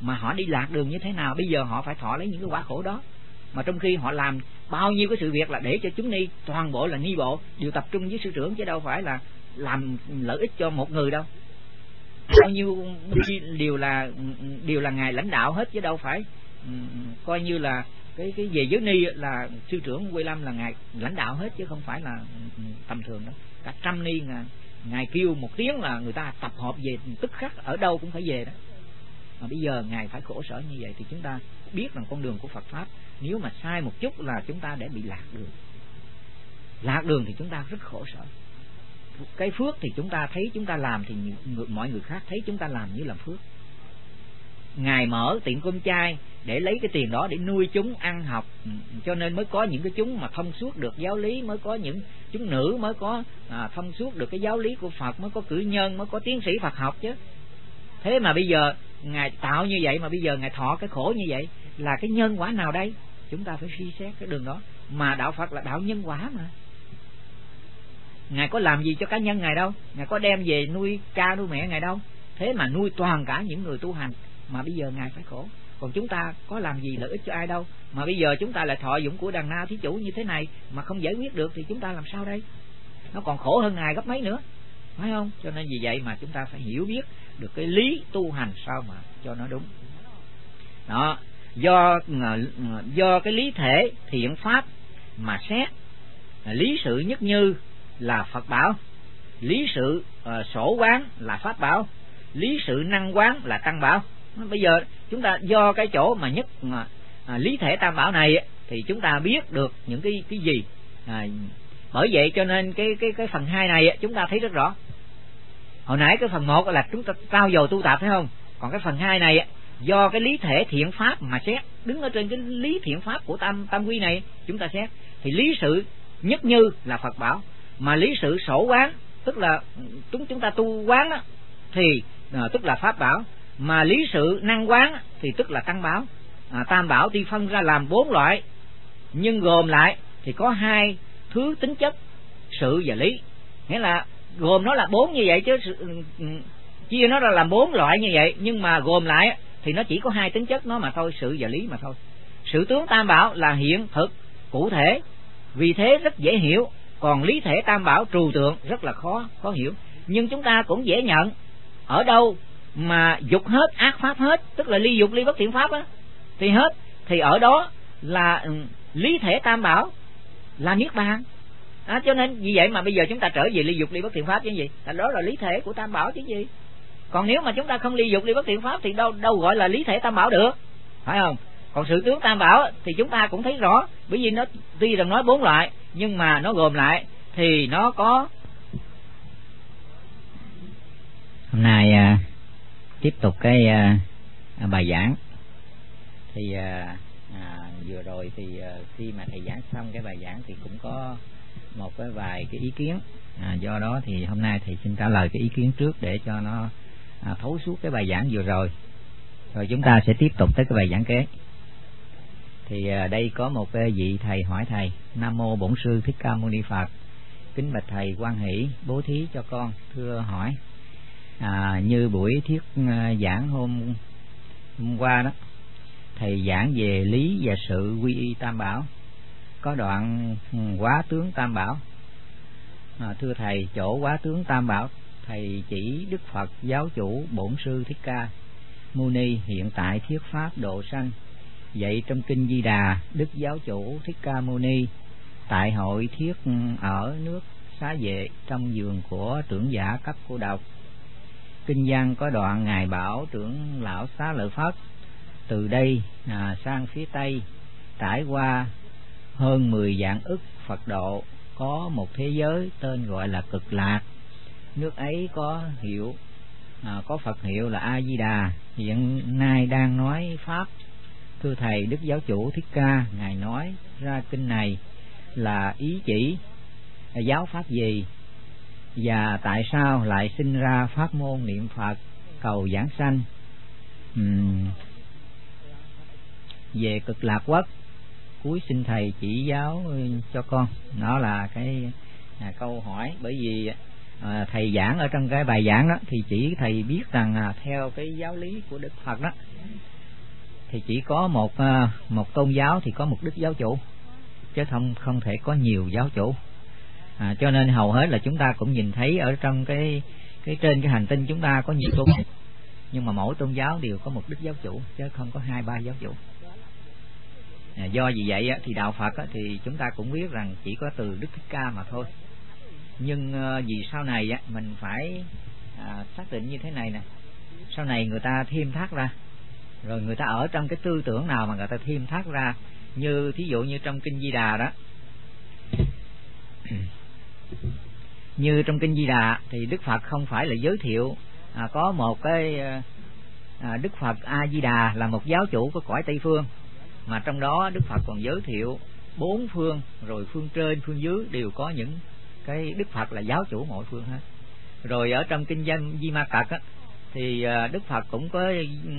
mà họ đi lạc đường như thế nào, bây giờ họ phải thọ lấy những cái quả khổ đó, mà trong khi họ làm bao nhiêu cái sự việc là để cho chúng ni toàn bộ là ni bộ đều tập trung với sư trưởng, chứ đâu phải là làm lợi ích cho một người đâu. Bao nhiêu đều là ngài lãnh đạo hết, chứ đâu phải coi như là cái về giới ni là sư trưởng Huệ Lâm là ngài lãnh đạo hết, chứ không phải là tầm thường đó. Cả trăm ni ngài kêu một tiếng là người ta tập hợp về tức khắc, ở đâu cũng phải về đó. Mà bây giờ ngài phải khổ sở như vậy thì chúng ta biết rằng con đường của Phật pháp nếu mà sai một chút là chúng ta để bị lạc đường. Lạc đường thì chúng ta rất khổ sở. Cái phước thì chúng ta thấy chúng ta làm thì mọi người khác thấy chúng ta làm như làm phước. Ngài mở tiệm cơm chay để lấy cái tiền đó để nuôi chúng ăn học, cho nên mới có những cái chúng mà thông suốt được giáo lý, mới có những chúng nữ mới có thông suốt được cái giáo lý của Phật, mới có cử nhân, mới có tiến sĩ Phật học chứ. Thế mà bây giờ ngài tạo như vậy mà bây giờ ngài thọ cái khổ như vậy là cái nhân quả nào đây? Chúng ta phải suy xét cái đường đó. Mà đạo Phật là đạo nhân quả mà. Ngài có làm gì cho cá nhân ngài đâu, ngài có đem về nuôi cha nuôi mẹ ngài đâu. Thế mà nuôi toàn cả những người tu hành, mà bây giờ ngài phải khổ. Còn chúng ta có làm gì lợi ích cho ai đâu, mà bây giờ chúng ta lại thọ dụng của đàn na thí chủ như thế này mà không giải quyết được thì chúng ta làm sao đây? Nó còn khổ hơn ngài gấp mấy nữa, phải không? Cho nên vì vậy mà chúng ta phải hiểu biết được cái lý tu hành sao mà cho nó đúng. Đó, do cái lý thể thiện pháp mà xét, lý sự nhất như là Phật bảo, lý sự sổ quán là Pháp bảo, lý sự năng quán là Tăng bảo. Bây giờ chúng ta do cái chỗ mà nhất lý thể tam bảo này thì chúng ta biết được những cái gì. Bởi vậy cho nên cái phần 2 này chúng ta thấy rất rõ. Hồi nãy cái phần 1 là chúng ta trao dồi tu tập, thấy không? Còn cái phần 2 này do cái lý thể thiện pháp mà xét, đứng ở trên cái lý thiện pháp của tam quy này chúng ta xét, thì lý sự nhất như là Phật bảo, mà lý sự sổ quán tức là chúng ta tu quán đó, thì tức là Pháp bảo, mà lý sự năng quán thì tức là Tăng bảo. Tam bảo tuy phân ra làm 4 loại, nhưng gồm lại thì có 2 thứ tính chất, sự và lý. Nghĩa là gồm nó là 4 như vậy chứ chia nó ra làm 4 loại như vậy, nhưng mà gồm lại thì nó chỉ có 2 tính chất nó mà thôi, sự và lý mà thôi. Sự tướng tam bảo là hiện thực cụ thể, vì thế rất dễ hiểu. Còn lý thể tam bảo trừu tượng rất là khó hiểu. Nhưng chúng ta cũng dễ nhận. Ở đâu mà dục hết, ác pháp hết, tức là ly dục ly bất thiện pháp á, thì hết, thì ở đó là lý thể tam bảo là niết bàn. Cho nên vì vậy mà bây giờ chúng ta trở về ly dục ly bất thiện pháp chứ gì, là đó là lý thể của tam bảo chứ gì. Còn nếu mà chúng ta không ly dục ly bất thiện pháp thì đâu gọi là lý thể tam bảo được, phải không? Còn sự tướng tam bảo thì chúng ta cũng thấy rõ, bởi vì nó tuy rằng nói 4 loại nhưng mà nó gồm lại thì nó có.
Hôm nay tiếp tục cái bài giảng thì vừa rồi thì khi mà thầy giảng xong cái bài giảng thì cũng có một cái vài cái ý kiến, do đó thì hôm nay thầy xin trả lời cái ý kiến trước để cho nó thấu suốt cái bài giảng vừa rồi chúng ta sẽ tiếp tục tới cái bài giảng kế. Thì đây có một cái vị thầy hỏi thầy: Nam mô Bổn Sư Thích Ca Mâu Ni Phật, kính bạch thầy hoan hỷ bố thí cho con. Thưa hỏi, như buổi thuyết giảng hôm qua đó, thầy giảng về lý và sự quy y tam bảo, có đoạn quá tướng tam bảo. Thưa thầy, chỗ quá tướng tam bảo thầy chỉ Đức Phật giáo chủ Bổn Sư Thích Ca Mâu Ni hiện tại thuyết pháp độ sanh. Vậy trong kinh Di Đà, Đức giáo chủ Thích Ca Mâu Ni tại hội thuyết ở nước Xá Vệ trong vườn của trưởng giả cấp cô độc. Kinh văn có đoạn ngài bảo trưởng lão Xá Lợi Phất: từ đây sang phía tây trải qua hơn 10 vạn ức Phật độ, có một thế giới tên gọi là Cực Lạc. Nước ấy có hiệu có Phật hiệu là A Di Đà, hiện nay đang nói pháp. Thưa thầy, Đức giáo chủ Thích Ca ngài nói ra kinh này là ý chỉ giáo pháp gì, và tại sao lại sinh ra pháp môn niệm Phật cầu giảng sanh về Cực Lạc quốc? Cuối xin thầy chỉ giáo cho con. Đó là cái câu hỏi, bởi vì thầy giảng ở trong cái bài giảng đó thì chỉ thầy biết rằng theo cái giáo lý của Đức Phật đó thì chỉ có một tôn giáo thì có một đức giáo chủ, chứ không thể có nhiều giáo chủ. Cho nên hầu hết là chúng ta cũng nhìn thấy ở trong cái trên cái hành tinh chúng ta có nhiều tôn giáo, nhưng mà mỗi tôn giáo đều có một đức giáo chủ chứ không có 2-3 giáo chủ. Do vì vậy thì đạo Phật thì chúng ta cũng biết rằng chỉ có từ Đức Thích Ca mà thôi. Nhưng vì sau này mình phải xác định như thế này nè, sau này người ta thêm thắt ra, rồi người ta ở trong cái tư tưởng nào mà người ta thêm thắt ra, như thí dụ như trong Kinh Di Đà đó, như trong Kinh Di Đà thì Đức Phật không phải là giới thiệu có một cái Đức Phật A Di Đà là một giáo chủ của cõi Tây Phương, mà trong đó Đức Phật còn giới thiệu 4 phương, rồi phương trên phương dưới đều có những cái Đức Phật là giáo chủ mỗi phương hết. Rồi ở trong Kinh Di Ma Cật thì Đức Phật cũng có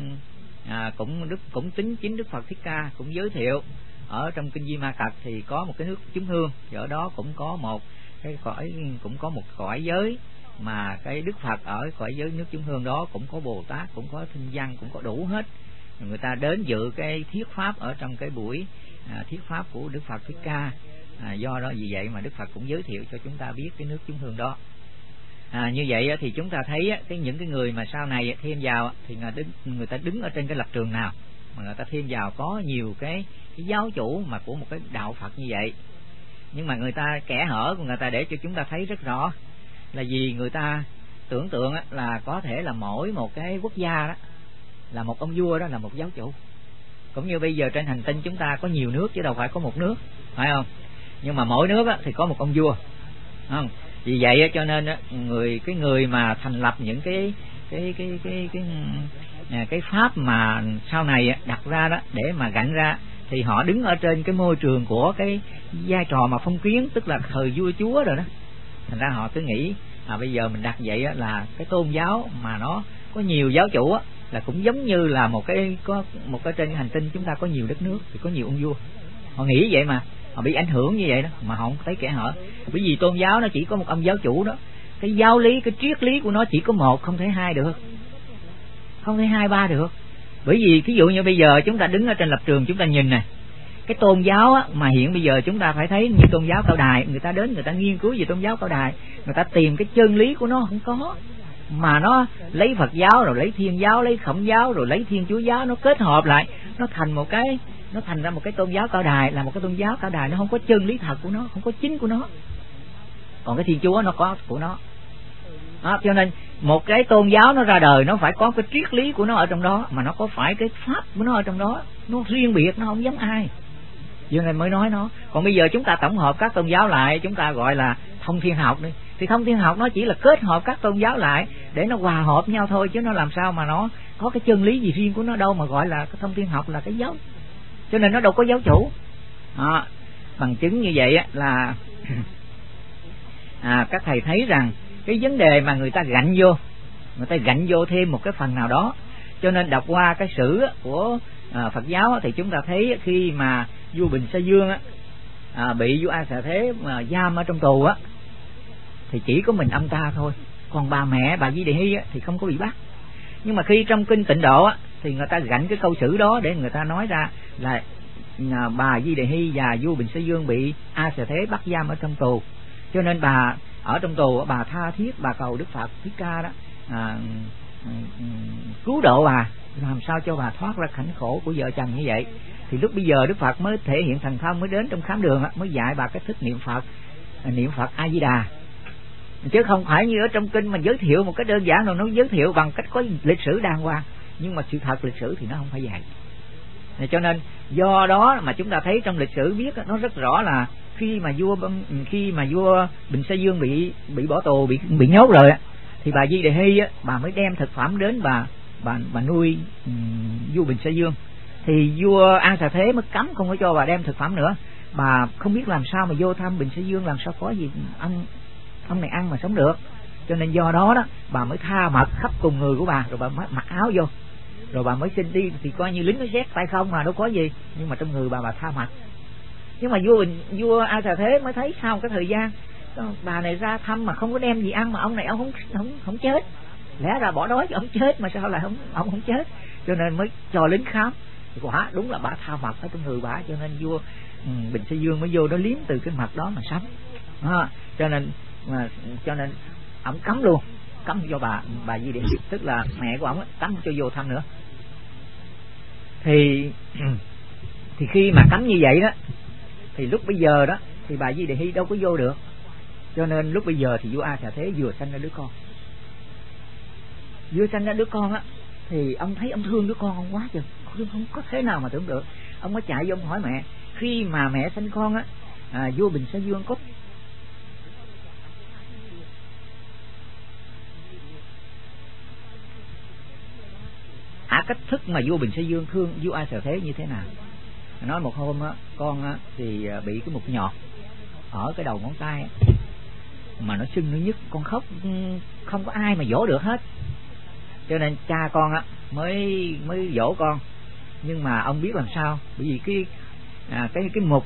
cũng chính Đức Phật Thích Ca cũng giới thiệu ở trong Kinh Di Ma Cật thì có một cái nước chúng hương, ở đó cũng có một cõi giới mà cái Đức Phật ở cõi giới nước chúng hương đó cũng có Bồ Tát, cũng có Thinh Văn, cũng có đủ hết. Người ta đến dự cái thuyết pháp ở trong cái buổi thuyết pháp của Đức Phật Thích Ca. Do đó vì vậy mà Đức Phật cũng giới thiệu cho chúng ta biết cái nước chúng hương đó. Như vậy thì chúng ta thấy những cái người mà sau này thêm vào thì người ta đứng ở trên cái lập trường nào mà người ta thêm vào có nhiều cái giáo chủ mà của một cái đạo Phật như vậy. Nhưng mà người ta kẽ hở của người ta để cho chúng ta thấy rất rõ là vì người ta tưởng tượng là có thể là mỗi một cái quốc gia đó là một ông vua, đó là một giáo chủ. Cũng như bây giờ trên hành tinh chúng ta có nhiều nước chứ đâu phải có một nước, phải không? Nhưng mà mỗi nước thì có một ông vua, không? Vì vậy cho nên cái người mà thành lập những cái pháp mà sau này đặt ra đó để mà gạnh ra thì họ đứng ở trên cái môi trường của cái vai trò mà phong kiến, tức là thời vua chúa rồi đó. Thành ra họ cứ nghĩ bây giờ mình đặt vậy là cái tôn giáo mà nó có nhiều giáo chủ là cũng giống như là một cái trên hành tinh chúng ta có nhiều đất nước thì có nhiều ông vua. Họ nghĩ vậy mà họ bị ảnh hưởng như vậy đó, mà họ không thấy kẽ hở. Bởi vì tôn giáo nó chỉ có một ông giáo chủ đó, cái giáo lý, cái triết lý của nó chỉ có một, không thể hai được, không thể 2-3 được. Bởi vì ví dụ như bây giờ chúng ta đứng ở trên lập trường, chúng ta nhìn này, cái tôn giáo mà hiện bây giờ chúng ta phải thấy như tôn giáo Cao Đài, người ta đến người ta nghiên cứu về tôn giáo Cao Đài, người ta tìm cái chân lý của nó không có, mà nó lấy Phật giáo rồi lấy Thiên giáo, lấy Khổng giáo rồi lấy Thiên Chúa giáo, nó kết hợp lại, nó thành ra một cái tôn giáo Cao Đài, là một cái tôn giáo Cao Đài nó không có chân lý thật của nó, không có chính của nó. Còn cái Thiên Chúa nó có của nó. Cho nên một cái tôn giáo nó ra đời nó phải có cái triết lý của nó ở trong đó, mà nó có phải cái pháp của nó ở trong đó, nó riêng biệt, nó không giống ai. Cho nên mới nói nó. Còn bây giờ chúng ta tổng hợp các tôn giáo lại, chúng ta gọi là thông thiên học đi. Thì thông thiên học nó chỉ là kết hợp các tôn giáo lại để nó hòa hợp nhau thôi, chứ nó làm sao mà nó có cái chân lý gì riêng của nó đâu mà gọi là cái thông thiên học là cái giáo. Cho nên nó đâu có giáo chủ. Bằng chứng như vậy là các thầy thấy rằng cái vấn đề mà người ta gạnh vô thêm một cái phần nào đó. Cho nên đọc qua cái sử của Phật giáo thì chúng ta thấy khi mà vua Bình Sa Dương bị vua A Xà Thế mà giam ở trong tù thì chỉ có mình ông ta thôi, còn bà mẹ bà Di Đề Hy thì không có bị bắt. Nhưng mà khi trong Kinh Tịnh Độ thì người ta gạnh cái câu sử đó để người ta nói ra là bà Di Đề Hy và vua Bình Sa Dương bị A Xà Thế bắt giam ở trong tù, cho nên bà ở trong tù bà tha thiết bà cầu Đức Phật Thích Ca đó cứu độ bà, làm sao cho bà thoát ra cảnh khổ của vợ chồng như vậy. Thì lúc bây giờ Đức Phật mới thể hiện thần thông, mới đến trong khám đường mới dạy bà cách thức niệm Phật A Di Đà, chứ không phải như ở trong kinh mình giới thiệu một cách đơn giản rồi nó giới thiệu bằng cách có lịch sử đàng hoàng, nhưng mà sự thật lịch sử thì nó không phải vậy. Cho nên do đó mà chúng ta thấy trong lịch sử biết nó rất rõ là khi mà vua Bình Sa Dương bị bỏ tù, bị nhốt rồi thì bà Di Đề Hy bà mới đem thực phẩm đến bà nuôi vua Bình Sa Dương. Thì vua A Xà Thế mới cấm không có cho bà đem thực phẩm nữa. Bà không biết làm sao mà vô thăm Bình Sa Dương, làm sao có gì ông này ăn mà sống được. Cho nên do đó bà mới tha mật khắp cùng người của bà, rồi bà mới mặc áo vô, rồi bà mới xin đi, thì coi như lính nó xét tay không mà đâu có gì, nhưng mà trong người bà tha mật. Nhưng mà vua A Xà Thế mới thấy sau cái thời gian
bà này ra thăm mà không có đem gì ăn, mà ông này ông không chết, lẽ ra bỏ đói cho ông chết mà sao lại ông không chết, cho nên mới cho lính khám. Quả đúng là bả thao mật ở trong người bả, cho nên vua Bình Xa Dương mới vô đó liếm từ cái mặt đó mà sắm. Cho nên ông cấm luôn, cấm cho bà Di Địa, tức là mẹ của ông cấm cho vô thăm nữa. Thì khi mà cấm như vậy đó, thì lúc bây giờ đó thì bà Di Đề Hy đâu có vô được, cho nên lúc bây giờ thì vua A Xà Thế vừa sanh ra đứa con, á, thì ông thấy ông thương đứa con ông quá chừng, không có thế nào mà tưởng được. Ông mới chạy vô ông hỏi mẹ, khi mà mẹ sanh con á, vua Bình Xa Dương có cách thức mà vua Bình Xa Dương thương vua A Xà Thế như thế nào. Nói một hôm á, con á thì bị cái mụn nhọt ở cái đầu ngón tay mà nó sưng nó nhức, con khóc không có ai mà dỗ được hết, cho nên cha con á mới dỗ con. Nhưng mà ông biết làm sao, bởi vì cái mục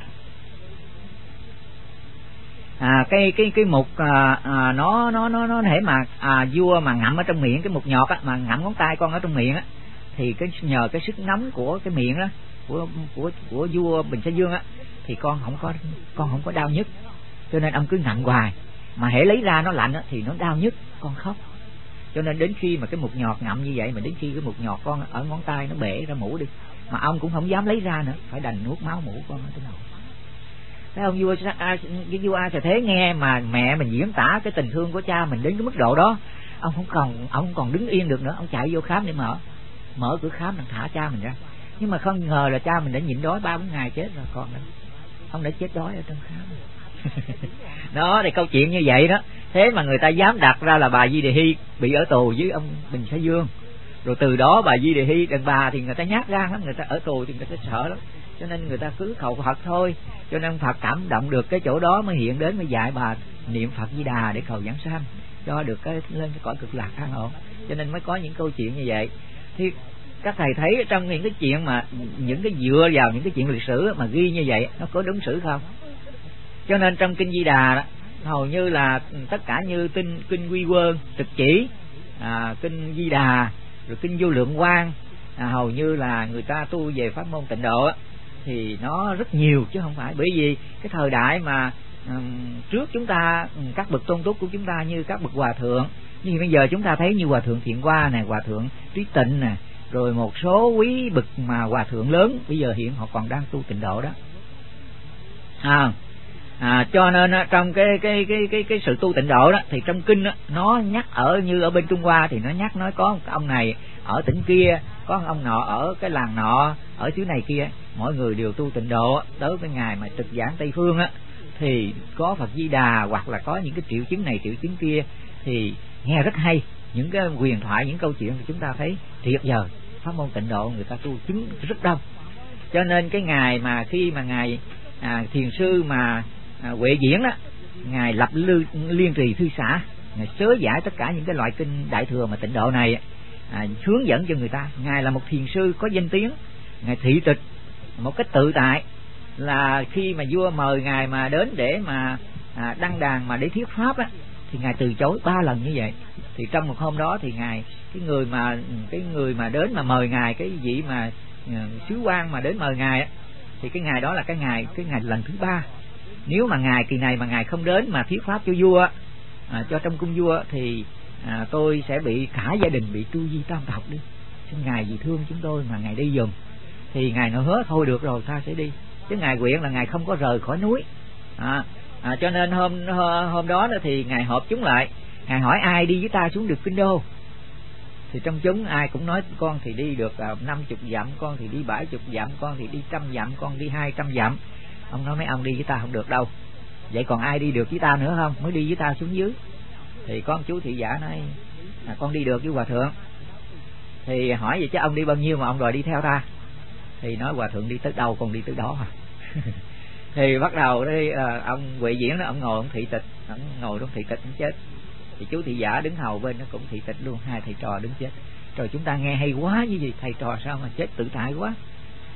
cái mục nó thể mà vua mà ngậm ở trong miệng cái mục nhọt á, mà ngậm ngón tay con ở trong miệng á, thì nhờ cái sức nóng của cái miệng á của vua Bình Xa Dương á, thì con không có đau nhức, cho nên ông cứ ngậm hoài, mà hễ lấy ra nó lạnh á thì nó đau nhức, con khóc. Cho nên đến khi mà cái mục nhọt ngậm như vậy, mà đến khi cái mục nhọt con ở ngón tay nó bể ra mũ đi, mà ông cũng không dám lấy ra nữa, phải đành nuốt máu mũ con ở trên đầu. Thấy ông vua A Xà Thế nghe mà mẹ mình diễn tả cái tình thương của cha mình đến cái mức độ đó, ông không còn đứng yên được nữa, ông chạy vô khám để mở cửa khám đặng thả cha mình ra. Nhưng mà không ngờ là cha mình đã nhịn đói 3-4 ngày chết rồi, còn ông đã chết đói ở trong khám. Đó thì câu chuyện như vậy đó. Thế mà người ta dám đặt ra là bà Di Đề Hy bị ở tù với ông Bình Xa Dương, rồi từ đó bà Di Đề Hy đàn bà thì người ta nhát gan lắm, người ta ở tù thì người ta sợ lắm, cho nên người ta cứ cầu Phật thôi. Cho nên Phật cảm động được cái chỗ đó mới hiện đến, mới dạy bà niệm Phật Di Đà để cầu giảng sanh cho được lên cái cõi cực lạc an ổn. Cho nên mới có những câu chuyện như vậy. Thì các thầy thấy trong những cái chuyện mà những cái dựa vào những cái chuyện lịch sử mà ghi như vậy, nó có đúng sử không? Cho nên trong kinh Di Đà đó, hầu như là tất cả như kinh Quy Quơn, Trực Chỉ, kinh Di Đà, rồi kinh Vô Lượng Quang, hầu như là người ta tu về pháp môn Tịnh Độ thì nó rất nhiều, chứ không phải bởi vì cái thời đại mà trước chúng ta, các bậc tôn túc của chúng ta như các bậc hòa thượng, nhưng bây giờ chúng ta thấy như hòa thượng Thiện Hoa nè, hòa thượng Trí Tịnh nè, rồi một số quý bậc mà hòa thượng lớn bây giờ hiện họ còn đang tu Tịnh Độ đó. Cho nên trong cái sự tu Tịnh Độ đó, thì trong kinh đó, nó nhắc ở như ở bên Trung Hoa thì nó nhắc nói có một ông này ở tỉnh kia, có ông nọ ở cái làng nọ, ở xứ này kia, mỗi người đều tu Tịnh Độ. Tới cái ngày mà trực giảng Tây Phương á, thì có Phật Di Đà hoặc là có những cái triệu chứng này triệu chứng kia, thì nghe rất hay. Những cái huyền thoại, những câu chuyện thì chúng ta thấy tuyệt vời. Pháp môn Tịnh Độ người ta tu chứng rất đông. Cho nên cái ngày mà khi mà ngài thiền sư mà Huệ Diễn đó, ngài lập liên trì thư xã, ngài sớ giải tất cả những cái loại kinh đại thừa mà Tịnh Độ này, hướng dẫn cho người ta. Ngài là một thiền sư có danh tiếng, ngài thị tịch một cách tự tại, là khi mà vua mời ngài mà đến để mà đăng đàn mà để thuyết pháp á, thì ngài từ chối 3 lần như vậy. Thì trong một hôm đó thì ngài cái người mà đến mà mời ngài, cái vị mà sứ quan mà đến mời ngài á, thì cái ngày đó là cái ngày lần thứ 3. Nếu mà ngài kỳ này mà ngài không đến mà thuyết pháp cho vua, cho trong cung vua, thì tôi sẽ bị cả gia đình bị tru di tam tộc đi. Xin ngài vì thương chúng tôi mà ngài đi giùm. Thì ngài nói hứa thôi được rồi, ta sẽ đi. Chứ ngài nguyện là ngài không có rời khỏi núi. Cho nên hôm đó thì ngài họp chúng lại, ngài hỏi ai đi với ta xuống được Kinh Đô. Thì trong chúng ai cũng nói con thì đi được 50 dặm, con thì đi 70 dặm, con thì đi 100 dặm, con đi 200 dặm. Ông nói mấy ông đi với ta không được đâu. Vậy còn ai đi được với ta nữa không? Mới đi với ta xuống dưới. Thì có một chú thị giả nói con đi được với hòa thượng. Thì hỏi vậy chứ ông đi bao nhiêu mà ông đòi đi theo ta? Thì nói hòa thượng đi tới đâu con đi tới đó mà. Thì bắt đầu đi ông Huệ Diễn đó, ông ngồi ông thị tịch, ông ngồi trong thị tịch ông chết. Thì chú thị giả đứng hầu bên nó cũng thị tịch luôn, hai thầy trò đứng chết. Rồi chúng ta nghe hay quá như gì, thầy trò sao mà chết tự tại quá.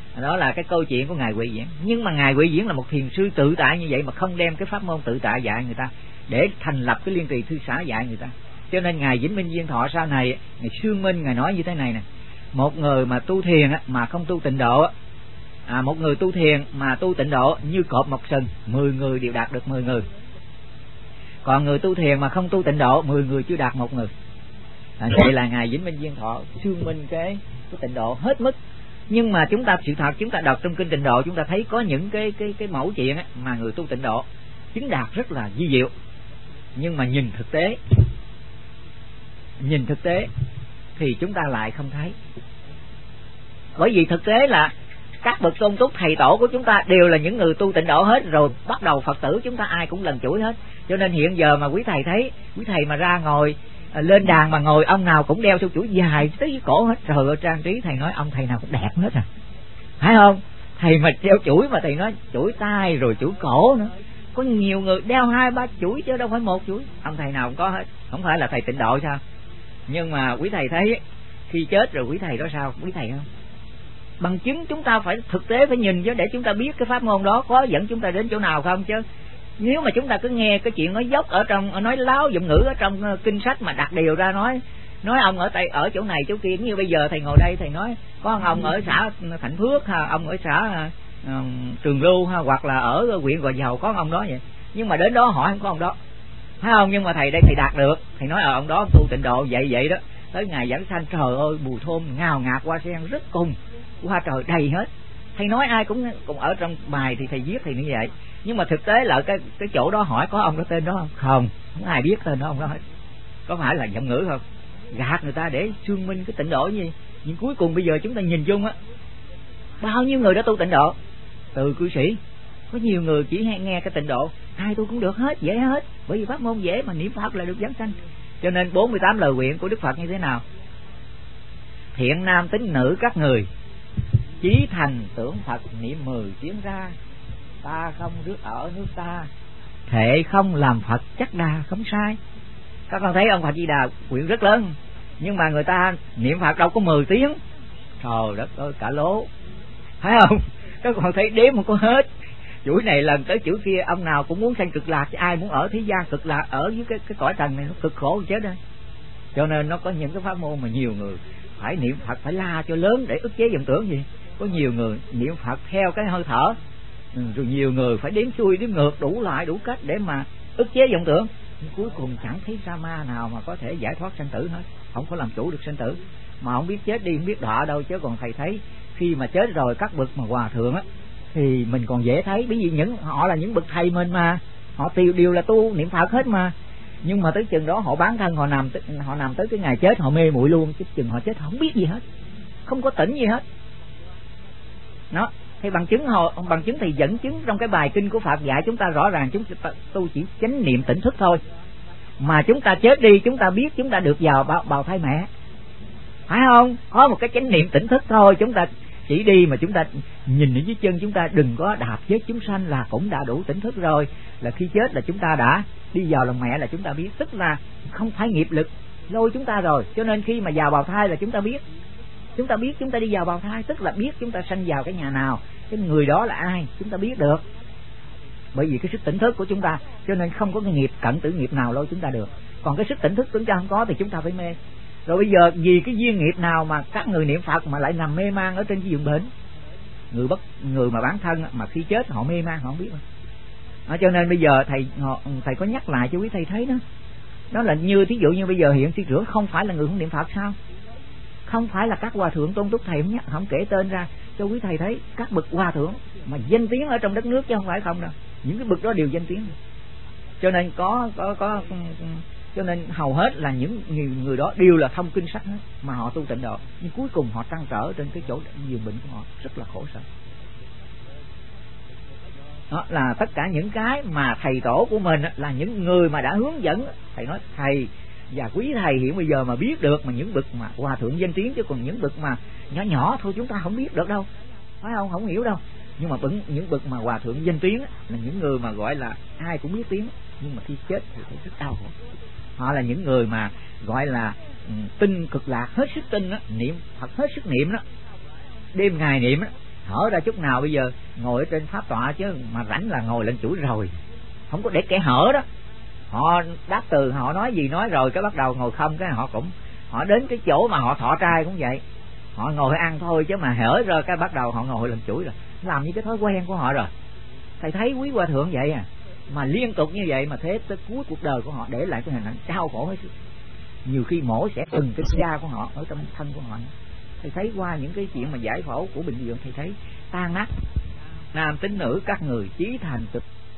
Đó là cái câu chuyện của ngài Huệ Diễn. Nhưng mà ngài Huệ Diễn là một thiền sư tự tại như vậy mà không đem cái pháp môn tự tại dạy người ta, để thành lập cái Liên Trì Thư Xã dạy người ta. Cho nên ngài Vĩnh Minh Viên Thọ sau này, ngài Sương Minh ngài nói như thế này nè: một người mà tu thiền mà không tu tịnh độ, một người tu thiền mà tu tịnh độ như cọp mọc sừng, 10 người đều đạt được 10 người. Còn người tu thiền mà không tu tịnh độ, 10 người chưa đạt 1 người. Vậy là ngài Vĩnh Minh Viên Thọ sương minh cái tịnh độ hết mức. Nhưng mà chúng ta sự thật chúng ta đọc trong kinh Tịnh Độ, chúng ta thấy có những cái mẫu chuyện mà người tu tịnh độ chứng đạt rất là vi diệu. Nhưng mà nhìn thực tế thì chúng ta lại không thấy. Bởi vì thực tế là các bậc tôn túc thầy tổ của chúng ta đều là những người tu tịnh độ hết rồi, bắt đầu Phật tử chúng ta ai cũng lần chuỗi hết. Cho nên hiện giờ mà quý thầy thấy, quý thầy mà ra ngồi lên đàn mà ngồi, ông nào cũng đeo theo chuỗi dài tới dưới cổ hết. Trời ơi, trang trí thầy nói ông thầy nào cũng đẹp hết à, phải không? Thầy mà đeo chuỗi mà thầy nói chuỗi tai rồi chuỗi cổ nữa. Có nhiều người đeo 2-3 chuỗi chứ đâu phải 1 chuỗi. Ông thầy nào cũng có hết. Không phải là thầy tịnh độ sao? Nhưng mà quý thầy thấy khi chết rồi quý thầy đó sao? Quý thầy không? Bằng chứng chúng ta phải thực tế phải nhìn chứ, để chúng ta biết cái pháp môn đó có dẫn chúng ta đến chỗ nào không chứ. Nếu mà chúng ta cứ nghe cái chuyện nói dốc ở trong, nói láo dụng ngữ ở trong kinh sách mà đặt điều ra nói ông ở chỗ này chỗ kia. Như bây giờ thầy ngồi đây thầy nói có ông ở xã Thạnh Phước ha, ông ở xã Trường Lưu ha, hoặc là ở huyện Gò Dầu có ông đó vậy. Nhưng mà đến đó hỏi không có ông đó, phải không? Nhưng mà thầy đây thầy đạt được, thầy nói ông đó tu tịnh độ vậy đó. Tới ngày giảng sanh trời ơi mùi thơm ngào ngạt hoa sen rất cùng, hoa trời đầy hết. Thầy nói ai cũng ở trong bài thì thầy viết thì như vậy. Nhưng mà thực tế là cái chỗ đó hỏi có ông đó tên đó không ai biết tên đó ông đó hết. Có phải là giọng ngữ không? Gạt người ta để xương minh cái tịnh độ gì. Nhưng cuối cùng bây giờ chúng ta nhìn chung bao nhiêu người đã tu tịnh độ. Từ cư sĩ có nhiều người chỉ nghe cái tịnh độ, ai tu cũng được hết, dễ hết. Bởi vì pháp môn dễ mà niệm Phật là được giảng sanh. Cho nên 48 lời nguyện của Đức Phật như thế nào? Thiện nam tín nữ các người, chí thành tưởng Phật niệm 10 tiếng ra, ta không rước ở nước ta, thệ không làm Phật chắc đà không sai. Các con thấy ông Phật Di Đà nguyện rất lớn, nhưng mà người ta niệm Phật đâu có 10 tiếng. Trời đất ơi cả lố, phải không? Các con thấy đếm không có hết. Chuỗi này lần tới chuỗi kia, ông nào cũng muốn sanh cực lạc, chứ ai muốn ở thế gian cực lạc, ở dưới cái cõi trần này nó cực khổ chết đó. Cho nên nó có những cái pháp môn mà nhiều người phải niệm Phật phải la cho lớn để ức chế vọng tưởng gì. Có nhiều người niệm Phật theo cái hơi thở, rồi nhiều người phải đếm xuôi đếm ngược đủ loại đủ cách để mà ức chế vọng tưởng. Nhưng cuối cùng chẳng thấy sa ma nào mà có thể giải thoát sanh tử hết, không có làm chủ được sanh tử, mà không biết chết đi không biết đọa đâu. Chứ còn thầy thấy khi mà chết rồi các bậc mà hòa thượng thì mình còn dễ thấy, bởi vì họ là những bậc thầy mình mà, họ đều là tu niệm Phật hết mà. Nhưng mà tới chừng đó họ bán thân, họ nằm tới cái ngày chết họ mê muội luôn, chứ chừng họ chết họ không biết gì hết, không có tỉnh gì hết. Đó, thì bằng chứng thì dẫn chứng trong cái bài kinh của Phật dạy chúng ta rõ ràng, chúng ta tu chỉ chánh niệm tỉnh thức thôi, mà chúng ta chết đi chúng ta biết chúng ta được vào bào thai mẹ, phải không? Có một cái chánh niệm tỉnh thức thôi, chúng ta chỉ đi mà chúng ta nhìn ở dưới chân chúng ta đừng có đạp chết chúng sanh là cũng đã đủ tỉnh thức rồi. Là khi chết là chúng ta đã đi vào lòng mẹ là chúng ta biết, tức là không phải nghiệp lực lôi chúng ta rồi. Cho nên khi mà vào bào thai là chúng ta biết chúng ta đi vào bào thai, tức là biết chúng ta sanh vào cái nhà nào, cái người đó là ai chúng ta biết được, bởi vì cái sức tỉnh thức của chúng ta. Cho nên không có cái nghiệp cận tử nghiệp nào lôi chúng ta được. Còn cái sức tỉnh thức chúng ta không có thì chúng ta phải mê. Rồi bây giờ vì cái duyên nghiệp nào mà các người niệm Phật mà lại nằm mê man ở trên cái giường bệnh, người mà bán thân mà khi chết họ mê man họ không biết. Cho nên bây giờ thầy có nhắc lại cho quý thầy thấy đó là như thí dụ như bây giờ hiện sư trưởng không phải là người không niệm Phật sao? Không phải là các hòa thượng tôn túc thầy không kể tên ra cho quý thầy thấy các bậc hòa thượng mà danh tiếng ở trong đất nước chứ không phải không đâu. Những cái bậc đó đều danh tiếng. Cho nên cho nên hầu hết là những người đó đều là thông kinh sách hết mà họ tu tịnh độ, nhưng cuối cùng họ trăn trở trên cái chỗ giường bệnh của họ rất là khổ sở. Đó là tất cả những cái mà thầy tổ của mình là những người mà đã hướng dẫn. Thầy nói thầy và quý thầy hiện bây giờ mà biết được mà những bậc mà hòa thượng danh tiếng, chứ còn những bậc mà nhỏ nhỏ thôi chúng ta không biết được đâu, phải không? Không hiểu đâu. Nhưng mà những bậc mà hòa thượng danh tiếng là những người mà gọi là ai cũng biết tiếng, nhưng mà khi chết thì thấy rất đau khổ. Họ là những người mà gọi là tin cực lạc, hết sức tin đó, niệm Phật hết sức niệm đó, đêm ngày niệm đó, hở ra chút nào bây giờ ngồi ở trên pháp tọa chứ mà rảnh là ngồi lên chuỗi rồi, không có để kẻ hở đó. Họ đáp từ, họ nói gì nói rồi cái bắt đầu ngồi không, cái họ đến cái chỗ mà họ thọ trai cũng vậy, họ ngồi ăn thôi chứ mà hở ra cái bắt đầu họ ngồi lên chuỗi rồi, làm như cái thói quen của họ rồi. Thầy thấy quý hòa thượng vậy à, mà liên tục như vậy mà thế tới cuối cuộc đời của họ để lại cái hình ảnh đau khổ hết sức. Nhiều khi mổ sẽ từng cái da của họ ở trong thân của họ. Thầy thấy qua những cái chuyện mà giải phẫu của bệnh viện, thầy thấy tan nát nam tính nữ các người chí thành cực